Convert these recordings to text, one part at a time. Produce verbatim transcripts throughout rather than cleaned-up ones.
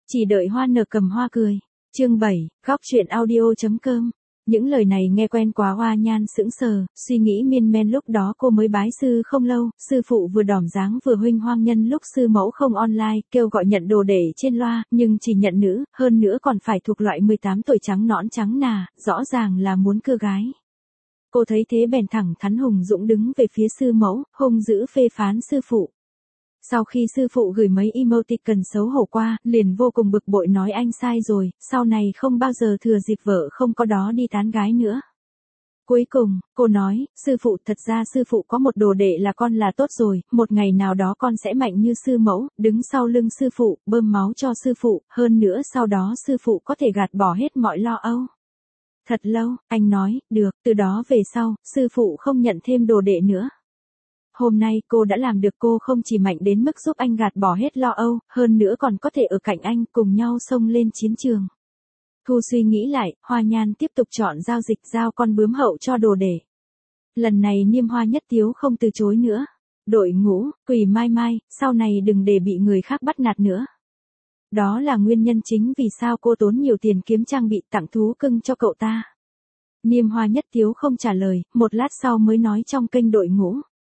Chỉ đợi hoa nở cầm hoa cười. Chương bảy, góc truyện audio chấm com. Những lời này nghe quen quá, Hoa Nhan sững sờ, suy nghĩ miên man. Lúc đó cô mới bái sư không lâu, sư phụ vừa đỏm dáng vừa huênh hoang. Nhân lúc sư mẫu không online, kêu gọi nhận đồ để trên loa, nhưng chỉ nhận nữ, hơn nữa còn phải thuộc loại mười tám tuổi, trắng nõn trắng nà, rõ ràng là muốn cưa gái. Cô thấy thế bèn thẳng thắn hùng dũng đứng về phía sư mẫu, hung dữ phê phán sư phụ. Sau khi sư phụ gửi mấy emoticon xấu hổ qua, liền vô cùng bực bội nói anh sai rồi, sau này không bao giờ thừa dịp vợ không có đó đi tán gái nữa. Cuối cùng, cô nói, sư phụ, thật ra sư phụ có một đồ đệ là con là tốt rồi, một ngày nào đó con sẽ mạnh như sư mẫu, đứng sau lưng sư phụ, bơm máu cho sư phụ, hơn nữa sau đó sư phụ có thể gạt bỏ hết mọi lo âu. Thật lâu, anh nói, được, từ đó về sau, sư phụ không nhận thêm đồ đệ nữa. Hôm nay cô đã làm được, cô không chỉ mạnh đến mức giúp anh gạt bỏ hết lo âu, hơn nữa còn có thể ở cạnh anh cùng nhau xông lên chiến trường. Thu suy nghĩ lại, Hoa Nhan tiếp tục chọn giao dịch giao con bướm hậu cho đồ để. Lần này Niêm Hoa Nhất Tiếu không từ chối nữa. Đội ngũ, Quỷ Mai Mai, sau này đừng để bị người khác bắt nạt nữa. Đó là nguyên nhân chính vì sao cô tốn nhiều tiền kiếm trang bị tặng thú cưng cho cậu ta. Niêm Hoa Nhất Tiếu không trả lời, một lát sau mới nói trong kênh đội ngũ.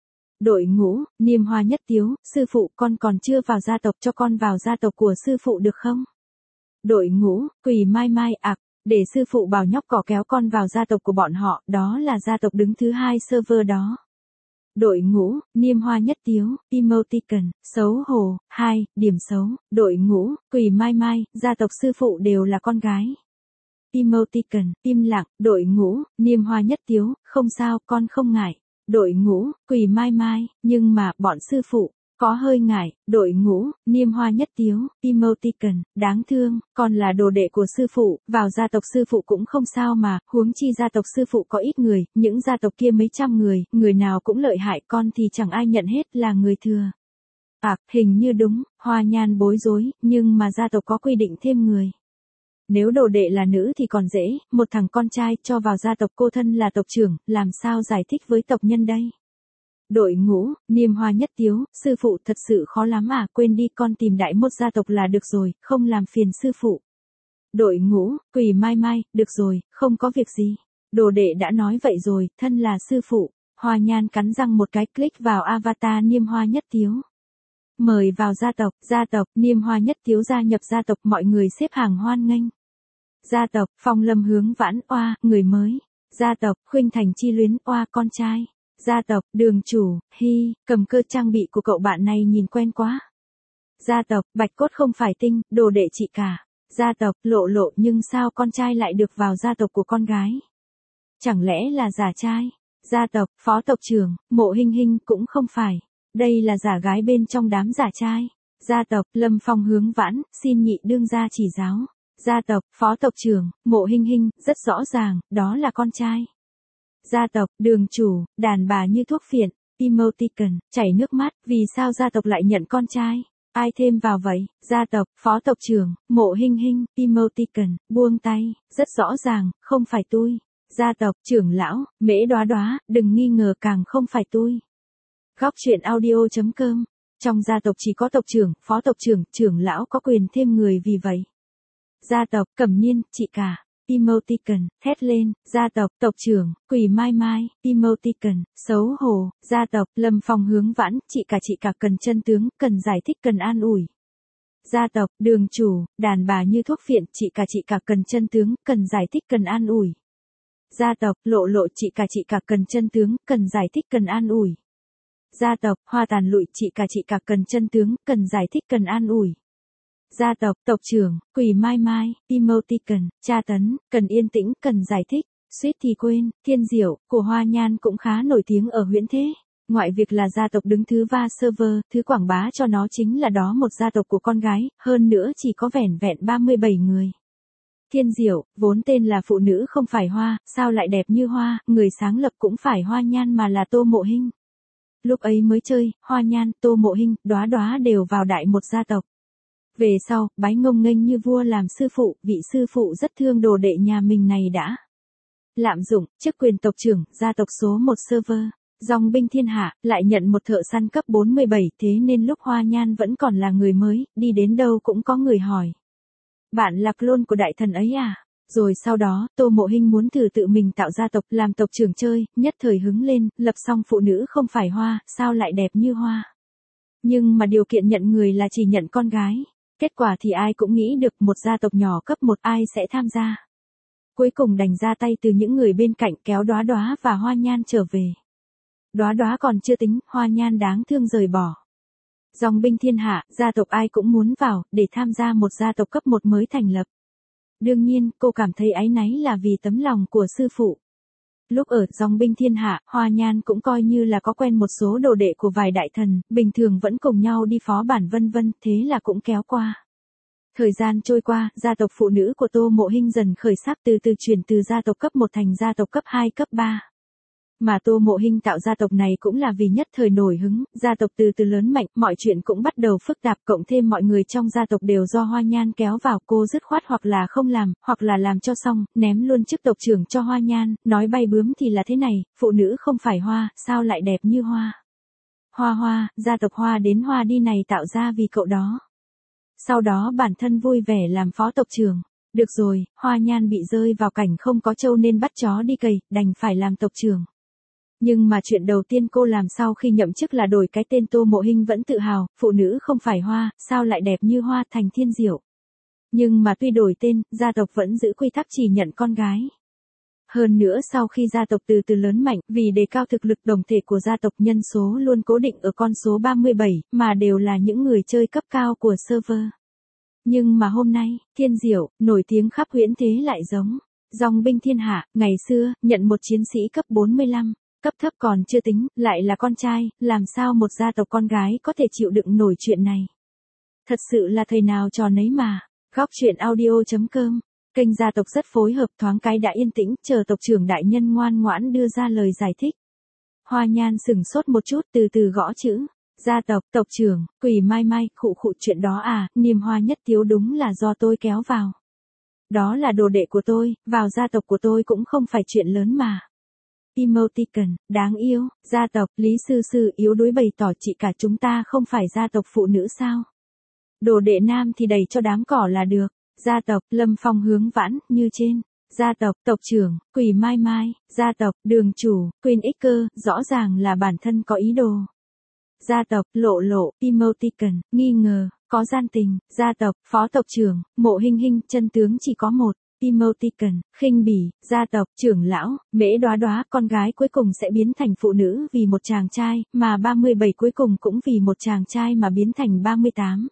Đội ngũ, Niêm Hoa Nhất Tiếu, sư phụ, con còn chưa vào gia tộc, cho con vào gia tộc của sư phụ được không? Đội ngũ, Quỷ Mai Mai, ạc, để sư phụ bảo nhóc cỏ kéo con vào gia tộc của bọn họ, đó là gia tộc đứng thứ hai server đó. Đội ngũ, Niêm Hoa Nhất Tiếu, emoticon, xấu hổ, hai, điểm xấu. Đội ngũ, Quỷ Mai Mai, gia tộc sư phụ đều là con gái. Emoticon, im lặng. Đội ngũ, Niêm Hoa Nhất Tiếu, không sao, con không ngại. Đội ngũ, Quỷ Mai Mai, nhưng mà, bọn sư phụ, có hơi ngại. Đội ngũ, Niêm Hoa Nhất Tiếu, emoticon, đáng thương, còn là đồ đệ của sư phụ, vào gia tộc sư phụ cũng không sao mà, huống chi gia tộc sư phụ có ít người, những gia tộc kia mấy trăm người, người nào cũng lợi hại, con thì chẳng ai nhận hết, là người thừa. À, hình như đúng, Hoa Nhan bối rối, nhưng mà gia tộc có quy định thêm người. Nếu đồ đệ là nữ thì còn dễ, một thằng con trai cho vào gia tộc, cô thân là tộc trưởng, làm sao giải thích với tộc nhân đây? Đội ngũ, Niêm Hoa Nhất Tiếu, sư phụ thật sự khó lắm à, quên đi, con tìm đại một gia tộc là được rồi, không làm phiền sư phụ. Đội ngũ, Quỷ Mai Mai, được rồi, không có việc gì. Đồ đệ đã nói vậy rồi, thân là sư phụ. Hoa Nhan cắn răng một cái, click vào avatar Niêm Hoa Nhất Tiếu. Mời vào gia tộc, gia tộc, Niêm Hoa Nhất Tiếu gia nhập gia tộc, mọi người xếp hàng hoan nghênh. Gia tộc, Phong Lâm Hướng Vãn, oa, người mới. Gia tộc, Khuynh Thành Chi Luyến, oa, con trai. Gia tộc, Đường Chủ, hi, cầm cơ, trang bị của cậu bạn này nhìn quen quá. Gia tộc, Bạch Cốt không phải tinh, đồ đệ chị cả. Gia tộc, Lộ Lộ, nhưng sao con trai lại được vào gia tộc của con gái? Chẳng lẽ là giả trai? Gia tộc, Phó tộc trưởng, Mộ Hinh Hinh, cũng không phải. Đây là giả gái bên trong đám giả trai. Gia tộc, Lâm Phong Hướng Vãn, xin nhị đương gia chỉ giáo. Gia tộc, Phó tộc trưởng, Mộ Hinh Hinh, rất rõ ràng, đó là con trai. Gia tộc, Đường Chủ, đàn bà như thuốc phiện, emoticon, chảy nước mắt, vì sao gia tộc lại nhận con trai? Ai thêm vào vậy? Gia tộc, Phó tộc trưởng, Mộ Hinh Hinh, emoticon, buông tay, rất rõ ràng, không phải tôi. Gia tộc, Trưởng lão, Mễ Đóa Đóa, đừng nghi ngờ, càng không phải tôi. Góc truyện audio chấm com. Trong gia tộc chỉ có tộc trưởng, phó tộc trưởng, trưởng lão có quyền thêm người, vì vậy. Gia tộc, Cẩm Niên, chị cả. Emoticon, thét lên. Gia tộc, tộc trưởng, Quỷ Mai Mai, emoticon, xấu hổ. Gia tộc, Lâm Phong Hướng Vãn, chị cả chị cả cần chân tướng, cần giải thích, cần an ủi. Gia tộc, Đường Chủ, đàn bà như thuốc phiện, chị cả chị cả cần chân tướng, cần giải thích, cần an ủi. Gia tộc, Lộ Lộ, chị cả chị cả cần chân tướng, cần giải thích, cần an ủi. Gia tộc, Hoa Tàn Lụi, chị cả chị cả cần chân tướng, cần giải thích, cần an ủi. Gia tộc, tộc trưởng, Quỷ Mai Mai, emoticon, tra tấn, cần yên tĩnh, cần giải thích. Suýt thì quên, Thiên Diệu, của Hoa Nhan cũng khá nổi tiếng ở Huyễn Thế. Ngoại việc là gia tộc đứng thứ ba server, thứ quảng bá cho nó chính là đó một gia tộc của con gái, hơn nữa chỉ có vẻn vẹn ba mươi bảy người. Thiên Diệu, vốn tên là phụ nữ không phải hoa, sao lại đẹp như hoa, người sáng lập cũng phải Hoa Nhan mà là Tô Mộ Hinh. Lúc ấy mới chơi, Hoa Nhan, Tô Mộ Hinh, Đóa Đóa đều vào đại một gia tộc. Về sau, bái ngông nghênh như vua làm sư phụ, vị sư phụ rất thương đồ đệ nhà mình này đã lạm dụng chức quyền tộc trưởng, gia tộc số một server. Dòng binh thiên hạ, lại nhận một thợ săn cấp bốn mươi bảy, thế nên lúc Hoa Nhan vẫn còn là người mới, đi đến đâu cũng có người hỏi. Bạn là clone của đại thần ấy à? Rồi sau đó, Tô Mộ Hinh muốn thử tự mình tạo gia tộc, làm tộc trưởng chơi, nhất thời hứng lên, lập xong phụ nữ không phải hoa, sao lại đẹp như hoa. Nhưng mà điều kiện nhận người là chỉ nhận con gái. Kết quả thì ai cũng nghĩ được một gia tộc nhỏ cấp một ai sẽ tham gia. Cuối cùng đành ra tay từ những người bên cạnh kéo Đóa Đóa và Hoa Nhan trở về. Đóa Đóa còn chưa tính, Hoa Nhan đáng thương rời bỏ. Dòng binh thiên hạ, gia tộc ai cũng muốn vào, để tham gia một gia tộc cấp một mới thành lập. Đương nhiên, cô cảm thấy áy náy là vì tấm lòng của sư phụ. Lúc ở dòng binh thiên hạ, Hoa Nhan cũng coi như là có quen một số đồ đệ của vài đại thần, bình thường vẫn cùng nhau đi phó bản vân vân, thế là cũng kéo qua. Thời gian trôi qua, gia tộc phụ nữ của Tô Mộ Hinh dần khởi sắc, từ từ chuyển từ gia tộc cấp một thành gia tộc cấp hai cấp ba. Mà Tô Mộ Hinh tạo gia tộc này cũng là vì nhất thời nổi hứng, gia tộc từ từ lớn mạnh, mọi chuyện cũng bắt đầu phức tạp, cộng thêm mọi người trong gia tộc đều do Hoa Nhan kéo vào, cô dứt khoát hoặc là không làm, hoặc là làm cho xong, ném luôn chức tộc trưởng cho Hoa Nhan, nói bay bướm thì là thế này, phụ nữ không phải hoa, sao lại đẹp như hoa. Hoa Hoa, gia tộc Hoa đến Hoa đi này tạo ra vì cậu đó. Sau đó bản thân vui vẻ làm phó tộc trưởng. Được rồi, Hoa Nhan bị rơi vào cảnh không có trâu nên bắt chó đi cày, đành phải làm tộc trưởng. Nhưng mà chuyện đầu tiên cô làm sau khi nhậm chức là đổi cái tên. Tô Mộ Hinh vẫn tự hào, phụ nữ không phải hoa, sao lại đẹp như hoa, thành Thiên Diệu. Nhưng mà tuy đổi tên, gia tộc vẫn giữ quy tắc chỉ nhận con gái. Hơn nữa sau khi gia tộc từ từ lớn mạnh, vì đề cao thực lực tổng thể của gia tộc, nhân số luôn cố định ở con số ba mươi bảy, mà đều là những người chơi cấp cao của server. Nhưng mà hôm nay, Thiên Diệu, nổi tiếng khắp huyễn thế lại giống dòng binh thiên hạ, ngày xưa, nhận một chiến sĩ cấp bốn mươi lăm. Cấp thấp còn chưa tính, lại là con trai, làm sao một gia tộc con gái có thể chịu đựng nổi chuyện này. Thật sự là thầy nào trò nấy mà. Góc truyện audio chấm com. Kênh gia tộc rất phối hợp, thoáng cái đã yên tĩnh, chờ tộc trưởng đại nhân ngoan ngoãn đưa ra lời giải thích. Hoa Nhan sừng sốt một chút, từ từ gõ chữ. Gia tộc, tộc trưởng, Quỷ Mai Mai, khụ khụ, chuyện đó à, Niềm Hoa Nhất Tiếu đúng là do tôi kéo vào. Đó là đồ đệ của tôi, vào gia tộc của tôi cũng không phải chuyện lớn mà. Emoticon, đáng yêu, gia tộc, Lý Sư Sư yếu đuối bày tỏ chị cả chúng ta không phải gia tộc phụ nữ sao. Đồ đệ nam thì đẩy cho đám cỏ là được. Gia tộc, Lâm Phong Hướng Vãn, như trên. Gia tộc, tộc trưởng, Quỷ Mai Mai, gia tộc, Đường Chủ, Queen X Cơ, rõ ràng là bản thân có ý đồ. Gia tộc, Lộ Lộ, Emoticon, nghi ngờ, có gian tình. Gia tộc, Phó tộc trưởng, Mộ Hinh Hinh, chân tướng chỉ có một. Emoticon, khinh bỉ. Gia tộc, trưởng lão, Mễ Đóa Đóa, con gái cuối cùng sẽ biến thành phụ nữ vì một chàng trai, mà ba mươi bảy cuối cùng cũng vì một chàng trai mà biến thành ba mươi tám.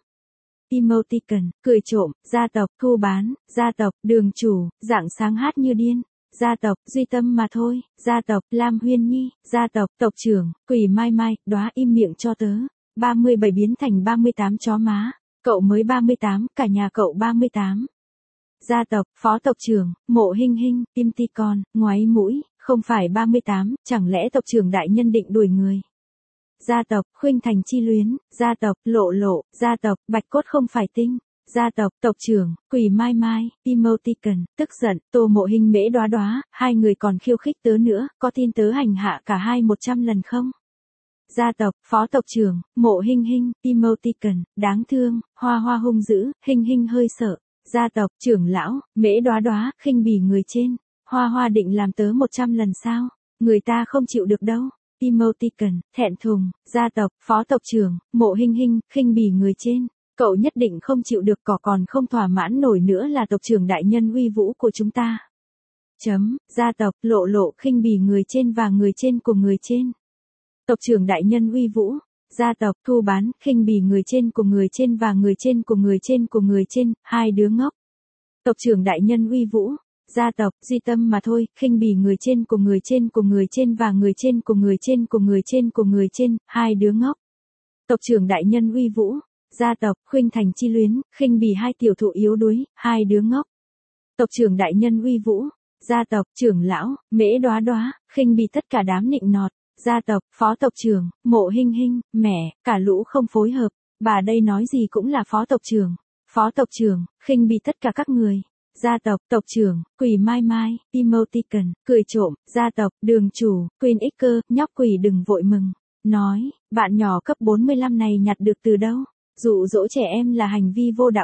Emoticon, cười trộm. Gia tộc, Thu Bán, gia tộc, Đường Chủ, dạng sáng hát như điên. Gia tộc, Duy Tâm mà thôi. Gia tộc, Lam Huyên Nhi, gia tộc, tộc trưởng, Quỷ Mai Mai, Đóa im miệng cho tớ. ba mươi bảy biến thành ba mươi tám chó má. Cậu mới ba mươi tám, cả nhà cậu ba mươi tám. Gia tộc, Phó tộc trưởng, Mộ Hinh Hinh, Emoticon, ngoáy mũi, không phải ba mươi tám, chẳng lẽ tộc trưởng đại nhân định đuổi người. Gia tộc, Khuynh Thành Chi Luyến, gia tộc, Lộ Lộ, gia tộc, Bạch Cốt không phải tinh. Gia tộc, tộc trưởng, Quỷ Mai Mai, Emoticon, tức giận. Tô Mộ Hinh Mễ Đóa Đóa, hai người còn khiêu khích tớ nữa, có tin tớ hành hạ cả hai một trăm lần không? Gia tộc, Phó tộc trưởng, Mộ Hinh Hinh, Emoticon, đáng thương. Hoa Hoa hung dữ, Hinh Hinh hơi sợ. Gia tộc, trưởng lão, Mễ Đóa Đóa, khinh bỉ người trên. Hoa Hoa định làm tớ một trăm lần sao? Người ta không chịu được đâu. Emoticon, thẹn thùng. Gia tộc, Phó tộc trưởng, Mộ Hinh Hinh, khinh bỉ người trên. Cậu nhất định không chịu được, cỏ còn không thỏa mãn nổi nữa là tộc trưởng đại nhân uy vũ của chúng ta. Chấm. Gia tộc, Lộ Lộ, khinh bỉ người trên và người trên của người trên. Tộc trưởng đại nhân uy vũ. Gia tộc, Thu Bán, khinh bỉ người trên của người trên và người trên của người trên của người trên, hai đứa ngốc. Tộc trưởng đại nhân uy vũ. Gia tộc, Duy Tâm mà thôi, khinh bỉ người trên của người trên của người trên và người trên của người trên của người trên của người trên, hai đứa ngốc. Tộc trưởng đại nhân uy vũ. Gia tộc, Khuynh Thành Chi Luyến, khinh bỉ hai tiểu thụ yếu đuối, hai đứa ngốc. Tộc trưởng đại nhân uy vũ. Gia tộc, trưởng lão, Mễ Đóa Đóa, khinh bỉ tất cả đám nịnh nọt. Gia tộc, Phó tộc trưởng, Mộ Hinh Hinh, mẹ, cả lũ không phối hợp, bà đây nói gì cũng là phó tộc trưởng. Phó tộc trưởng, khinh bỉ tất cả các người. Gia tộc, tộc trưởng, Quỷ Mai Mai, Emoticon, cười trộm. Gia tộc, Đường Chủ, Queen X Cơ, nhóc quỷ đừng vội mừng. Nói, bạn nhỏ cấp bốn mươi lăm này nhặt được từ đâu? Dụ dỗ trẻ em là hành vi vô đạo đức.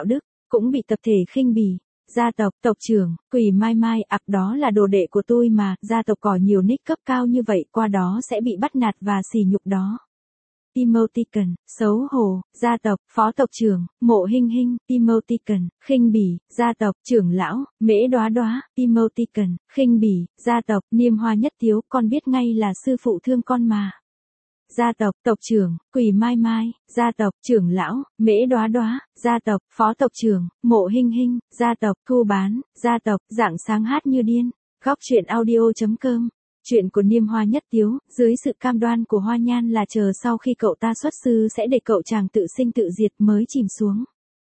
cũng bị tập thể khinh bỉ. Gia tộc, tộc trưởng, Quỷ Mai Mai, ặc đó là đồ đệ của tôi mà, gia tộc có nhiều nick cấp cao như vậy, qua đó sẽ bị bắt nạt và sỉ nhục đó. Emoticon, xấu hổ, gia tộc, phó tộc trưởng, Mộ Hinh Hinh, Emoticon, khinh bỉ, gia tộc, trưởng lão, Mễ Đóa Đóa, Emoticon, khinh bỉ, gia tộc, Niêm Hoa Nhất Tiếu, con biết ngay là sư phụ thương con mà. Gia tộc, tộc trưởng, Quỷ Mai Mai, gia tộc, trưởng lão, Mễ Đóa Đóa, gia tộc, phó tộc trưởng, Mộ Hinh Hinh, gia tộc, Thu Bán, gia tộc, Rạng Sáng Hát Như Điên. Góc truyện audio.com. Chuyện của Niêm Hoa Nhất Tiếu, dưới sự cam đoan của Hoa Nhan là chờ sau khi cậu ta xuất sư sẽ để cậu chàng tự sinh tự diệt mới chìm xuống.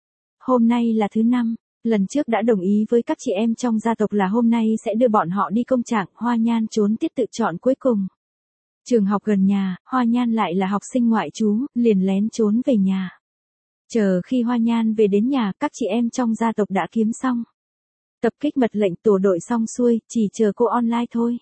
Hôm nay là thứ năm, lần trước đã đồng ý với các chị em trong gia tộc là hôm nay sẽ đưa bọn họ đi công trạng, Hoa Nhan trốn tiết tự chọn cuối cùng. Trường học gần nhà, Hoa Nhan lại là học sinh ngoại trú, liền lén trốn về nhà. Chờ khi Hoa Nhan về đến nhà, các chị em trong gia tộc đã kiếm xong. Tập kích mật lệnh tổ đội xong xuôi, chỉ chờ cô online thôi.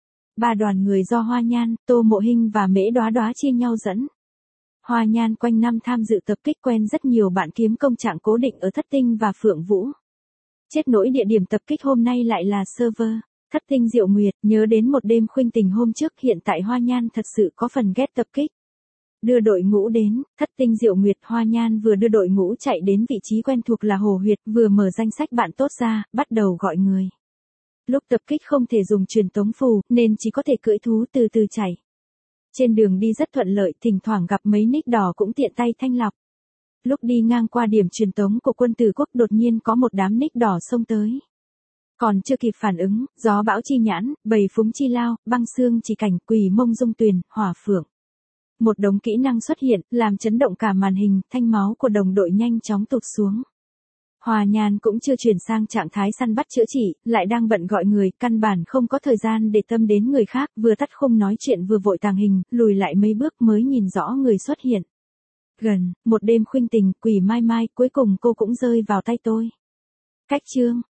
Ba đoàn người do Hoa Nhan, Tô Mộ Hinh và Mễ Đóa Đóa chia nhau dẫn. Hoa Nhan quanh năm tham dự tập kích quen rất nhiều bạn kiếm công trạng cố định ở Thất Tinh và Phượng Vũ. Chết nỗi địa điểm tập kích hôm nay lại là server Thất Tinh Diệu Nguyệt, nhớ đến một đêm khuynh tình hôm trước, hiện tại Hoa Nhan thật sự có phần ghét tập kích. Đưa đội ngũ đến, Thất Tinh Diệu Nguyệt, Hoa Nhan vừa đưa đội ngũ chạy đến vị trí quen thuộc là Hồ Huyệt, vừa mở danh sách bạn tốt ra, bắt đầu gọi người. Lúc tập kích không thể dùng truyền tống phù, nên chỉ có thể cưỡi thú từ từ chạy. Trên đường đi rất thuận lợi, thỉnh thoảng gặp mấy nick đỏ cũng tiện tay thanh lọc. Lúc đi ngang qua điểm truyền tống của Quân Tử Quốc đột nhiên có một đám nick đỏ xông tới. Còn chưa kịp phản ứng, gió bão chi nhãn, bầy phúng chi lao, băng xương chỉ cảnh, quỷ mông dung tuyền, hỏa phượng. Một đống kỹ năng xuất hiện, làm chấn động cả màn hình, thanh máu của đồng đội nhanh chóng tụt xuống. Hoa Nhan cũng chưa chuyển sang trạng thái săn bắt chữa trị, lại đang bận gọi người, căn bản không có thời gian để tâm đến người khác, vừa tắt khung nói chuyện vừa vội tàng hình, lùi lại mấy bước mới nhìn rõ người xuất hiện. Gần, một đêm khuynh tình, Quỷ Mai Mai, cuối cùng cô cũng rơi vào tay tôi. Cách chương.